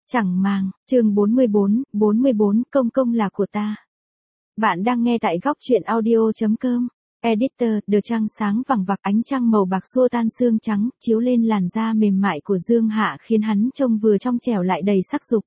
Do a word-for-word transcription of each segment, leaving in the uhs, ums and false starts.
Chẳng màng, chương bốn mươi bốn, bốn mươi bốn, công công là của ta. Bạn đang nghe tại góc truyện audio.com. Editor, The trăng sáng vằng vặc, ánh trăng màu bạc xua tan sương trắng, chiếu lên làn da mềm mại của Dương Hạ khiến hắn trông vừa trong trẻo lại đầy sắc dục.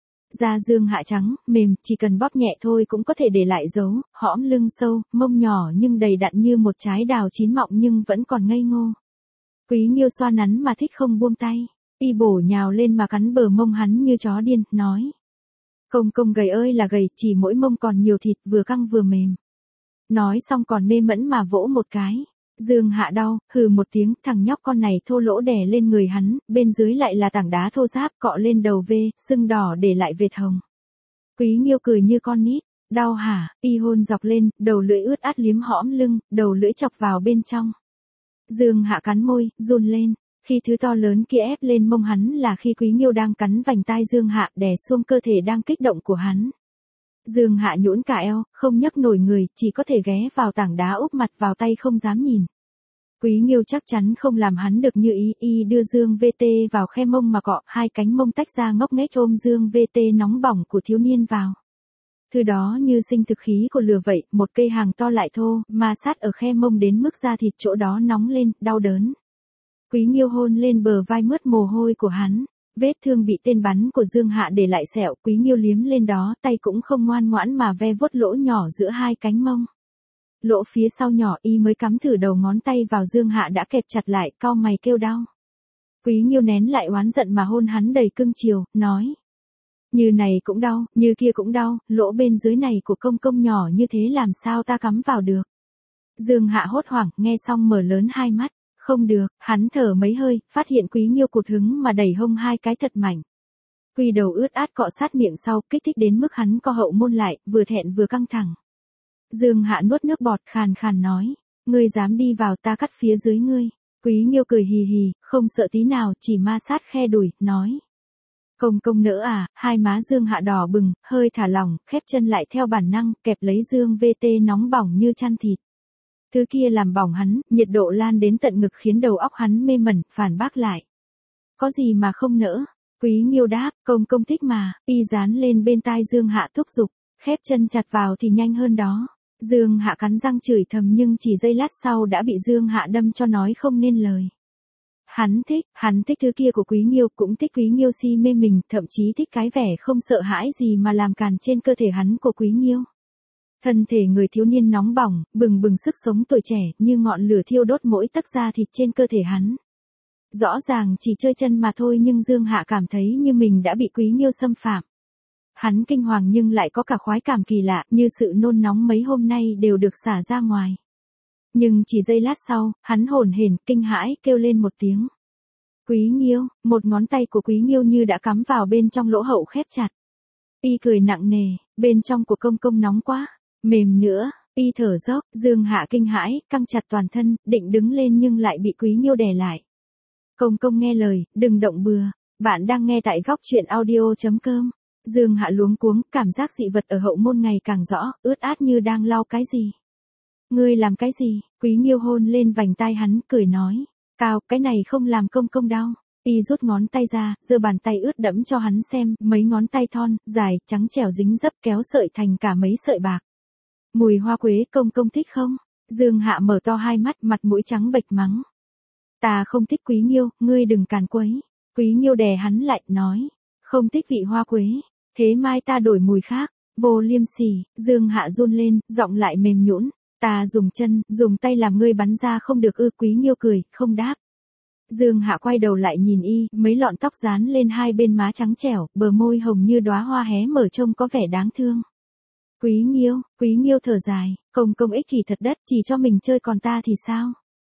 Da Dương Hạ trắng, mềm, chỉ cần bóp nhẹ thôi cũng có thể để lại dấu, hõm lưng sâu, mông nhỏ nhưng đầy đặn như một trái đào chín mọng nhưng vẫn còn ngây ngô. Quý Nghiêu xoa nắn mà thích không buông tay. Y bổ nhào lên mà cắn bờ mông hắn như chó điên, nói. Công công gầy ơi là gầy, chỉ mỗi mông còn nhiều thịt, vừa căng vừa mềm. Nói xong còn mê mẫn mà vỗ một cái. Dương Hạ đau, hừ một tiếng, thằng nhóc con này thô lỗ đè lên người hắn, bên dưới lại là tảng đá thô ráp cọ lên đầu vê, sưng đỏ để lại vệt hồng. Quý Nghiêu cười như con nít, đau hả, y hôn dọc lên, đầu lưỡi ướt át liếm hõm lưng, đầu lưỡi chọc vào bên trong. Dương Hạ cắn môi, run lên. Khi thứ to lớn kia ép lên mông hắn là khi Quý Nghiêu đang cắn vành tai Dương Hạ đè xuống cơ thể đang kích động của hắn. Dương Hạ nhũn cả eo, không nhấc nổi người, chỉ có thể ghé vào tảng đá úp mặt vào tay không dám nhìn. Quý Nghiêu chắc chắn không làm hắn được như ý, y đưa Dương vê tê vào khe mông mà cọ, hai cánh mông tách ra ngốc nghếch ôm Dương vê tê nóng bỏng của thiếu niên vào. Thứ đó như sinh thực khí của lửa vậy, một cây hàng to lại thô, ma sát ở khe mông đến mức da thịt chỗ đó nóng lên, đau đớn. Quý Nghiêu hôn lên bờ vai mướt mồ hôi của hắn, vết thương bị tên bắn của Dương Hạ để lại sẹo, Quý Nghiêu liếm lên đó, tay cũng không ngoan ngoãn mà ve vuốt lỗ nhỏ giữa hai cánh mông. Lỗ phía sau nhỏ y mới cắm thử đầu ngón tay vào Dương Hạ đã kẹp chặt lại, cau mày kêu đau. Quý Nghiêu nén lại oán giận mà hôn hắn đầy cưng chiều, nói. Như này cũng đau, như kia cũng đau, lỗ bên dưới này của công công nhỏ như thế làm sao ta cắm vào được. Dương Hạ hốt hoảng, nghe xong mở lớn hai mắt. Không được, hắn thở mấy hơi, phát hiện Quý Nghiêu cụt hứng mà đẩy hông hai cái thật mạnh. Quy đầu ướt át cọ sát miệng sau, kích thích đến mức hắn co hậu môn lại, vừa thẹn vừa căng thẳng. Dương Hạ nuốt nước bọt khàn khàn nói, ngươi dám đi vào ta cắt phía dưới ngươi. Quý Nghiêu cười hì hì, không sợ tí nào, chỉ ma sát khe đùi, nói. Công công nỡ à, hai má Dương Hạ đỏ bừng, hơi thả lỏng, khép chân lại theo bản năng, kẹp lấy Dương vê tê nóng bỏng như chăn thịt. Thứ kia làm bỏng hắn, nhiệt độ lan đến tận ngực khiến đầu óc hắn mê mẩn, phản bác lại. Có gì mà không nỡ? Quý Nghiêu đáp, công công thích mà, y dán lên bên tai Dương Hạ thúc giục, khép chân chặt vào thì nhanh hơn đó. Dương Hạ cắn răng chửi thầm nhưng chỉ giây lát sau đã bị Dương Hạ đâm cho nói không nên lời. Hắn thích, hắn thích thứ kia của Quý Nghiêu, cũng thích Quý Nghiêu si mê mình, thậm chí thích cái vẻ không sợ hãi gì mà làm càn trên cơ thể hắn của Quý Nghiêu. Thân thể người thiếu niên nóng bỏng, bừng bừng sức sống tuổi trẻ, như ngọn lửa thiêu đốt mỗi tấc da thịt trên cơ thể hắn. Rõ ràng chỉ chơi chân mà thôi nhưng Dương Hạ cảm thấy như mình đã bị Quý Nghiêu xâm phạm. Hắn kinh hoàng nhưng lại có cả khoái cảm kỳ lạ, như sự nôn nóng mấy hôm nay đều được xả ra ngoài. Nhưng chỉ giây lát sau, hắn hổn hển, kinh hãi, kêu lên một tiếng. Quý Nghiêu, một ngón tay của Quý Nghiêu như đã cắm vào bên trong lỗ hậu khép chặt. Y cười nặng nề, bên trong của công công nóng quá. Mềm nữa, y thở dốc, Dương Hạ kinh hãi, căng chặt toàn thân, định đứng lên nhưng lại bị Quý Nghiêu đè lại. Công công nghe lời, đừng động bừa, bạn đang nghe tại góc truyện audio.com. Dương Hạ luống cuống, cảm giác dị vật ở hậu môn ngày càng rõ, ướt át như đang lau cái gì. Ngươi làm cái gì? Quý Nghiêu hôn lên vành tai hắn, cười nói. Cao, cái này không làm công công đau. Y rút ngón tay ra, giơ bàn tay ướt đẫm cho hắn xem, mấy ngón tay thon, dài, trắng trẻo dính dấp kéo sợi thành cả mấy sợi bạc. Mùi hoa quế công công thích không? Dương Hạ mở to hai mắt, mặt mũi trắng bệch mắng. Ta không thích Quý Nghiêu, ngươi đừng càn quấy. Quý Nghiêu đè hắn lại, nói. Không thích vị hoa quế. Thế mai ta đổi mùi khác. Vô liêm sỉ, Dương Hạ run lên, giọng lại mềm nhũn. Ta dùng chân, dùng tay làm ngươi bắn ra không được ư? Quý Nghiêu cười, không đáp. Dương Hạ quay đầu lại nhìn y, mấy lọn tóc dán lên hai bên má trắng trẻo, bờ môi hồng như đóa hoa hé mở trông có vẻ đáng thương. Quý Nghiêu, Quý Nghiêu thở dài, công công ích kỷ thật đất, chỉ cho mình chơi còn ta thì sao?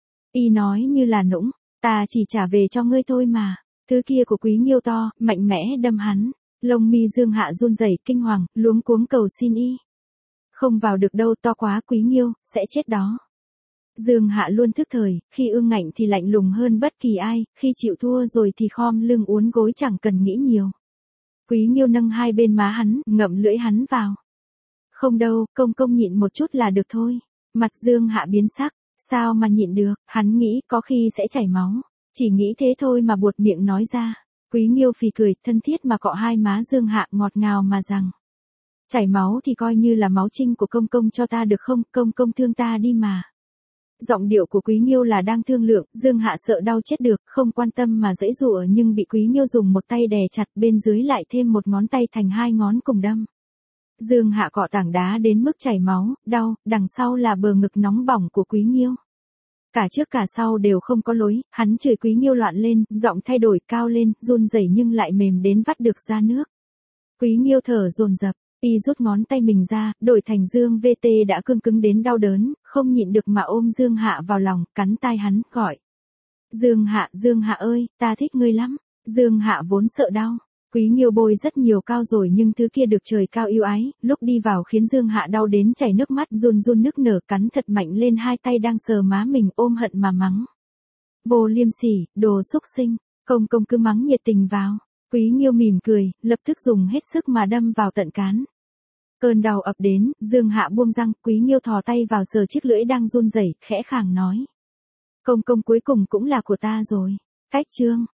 Y nói như là nũng, ta chỉ trả về cho ngươi thôi mà. Thứ kia của Quý Nghiêu to, mạnh mẽ đâm hắn. Lông mi Dương Hạ run rẩy, kinh hoàng, luống cuống cầu xin y. Không vào được đâu, to quá Quý Nghiêu, sẽ chết đó. Dương Hạ luôn thức thời, khi ương ngạnh thì lạnh lùng hơn bất kỳ ai, khi chịu thua rồi thì khom lưng uốn gối chẳng cần nghĩ nhiều. Quý Nghiêu nâng hai bên má hắn, ngậm lưỡi hắn vào. Không đâu, công công nhịn một chút là được thôi. Mặt Dương Hạ biến sắc, sao mà nhịn được, hắn nghĩ có khi sẽ chảy máu. Chỉ nghĩ thế thôi mà buột miệng nói ra. Quý Nghiêu phì cười, thân thiết mà cọ hai má Dương Hạ, ngọt ngào mà rằng. Chảy máu thì coi như là máu trinh của công công cho ta được không, công công thương ta đi mà. Giọng điệu của Quý Nghiêu là đang thương lượng, Dương Hạ sợ đau chết được, không quan tâm mà giãy giụa nhưng bị Quý Nghiêu dùng một tay đè chặt, bên dưới lại thêm một ngón tay thành hai ngón cùng đâm. Dương Hạ cọ tảng đá đến mức chảy máu, đau, đằng sau là bờ ngực nóng bỏng của Quý Nghiêu. Cả trước cả sau đều không có lối, hắn chửi Quý Nghiêu loạn lên, giọng thay đổi cao lên, run rẩy nhưng lại mềm đến vắt được ra nước. Quý Nghiêu thở dồn dập, y rút ngón tay mình ra, đổi thành Dương vê tê đã cương cứng đến đau đớn, không nhịn được mà ôm Dương Hạ vào lòng, cắn tai hắn, gọi. Dương Hạ, Dương Hạ ơi, ta thích ngươi lắm. Dương Hạ vốn sợ đau. Quý Nghiêu bôi rất nhiều cao rồi nhưng thứ kia được trời cao yêu ái, lúc đi vào khiến Dương Hạ đau đến chảy nước mắt, run run nức nở, cắn thật mạnh lên hai tay đang sờ má mình, ôm hận mà mắng. Vô liêm sỉ, đồ xúc sinh, công công cứ mắng nhiệt tình vào. Quý Nghiêu mỉm cười, lập tức dùng hết sức mà đâm vào tận cán. Cơn đau ập đến, Dương Hạ buông răng, Quý Nghiêu thò tay vào sờ chiếc lưỡi đang run rẩy, khẽ khàng nói. Công công cuối cùng cũng là của ta rồi. Cách chương.